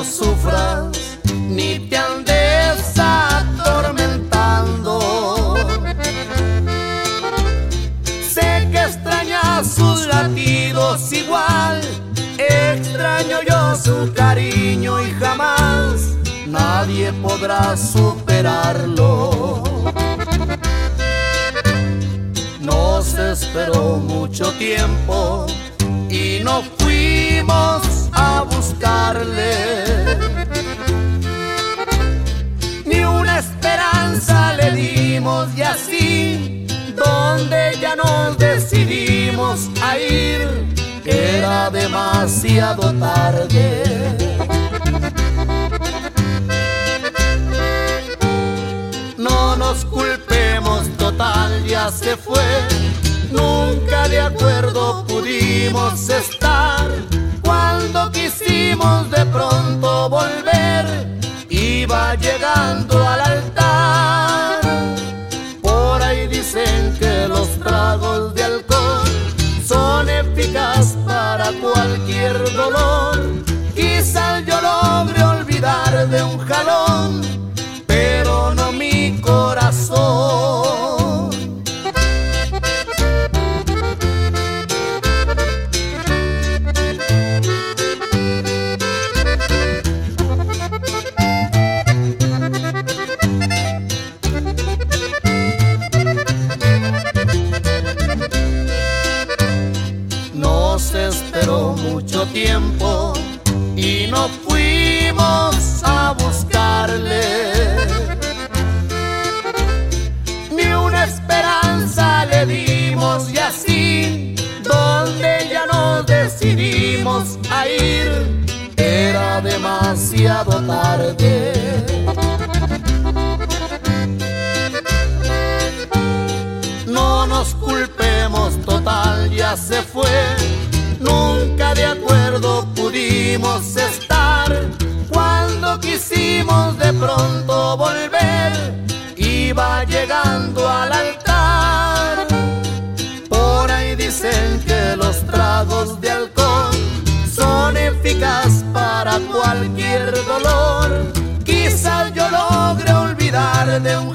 no sufras ni te andes atormentando. Sé que extrañas sus latidos igual, extraño yo su cariño y jamás nadie podrá superarlo. Nos esperó mucho tiempo y no fuimos a buscarle. Ni una esperanza le dimos y así, donde ya nos decidimos a ir, era demasiado tarde. No nos culpemos, total ya se fue. Nunca de acuerdo pudimos estar. Cuando quisimos de pronto volver, iba llegando al altar. Por ahí dicen que los tragos de alcohol son eficaces para cualquier dolor. Quizás yo logre olvidar de un jalón, pero no mi corazón. Nos esperó mucho tiempo y no fuimos a buscarle. Ni una esperanza le dimos y así, donde ya nos decidimos a ir, era demasiado tarde. No nos culpemos, total ya se fue. Nunca de acuerdo pudimos estar. Cuando quisimos de pronto volver, iba llegando al altar. Por ahí dicen que los tragos de alcohol son eficaces para cualquier dolor. Quizás yo logre olvidar de un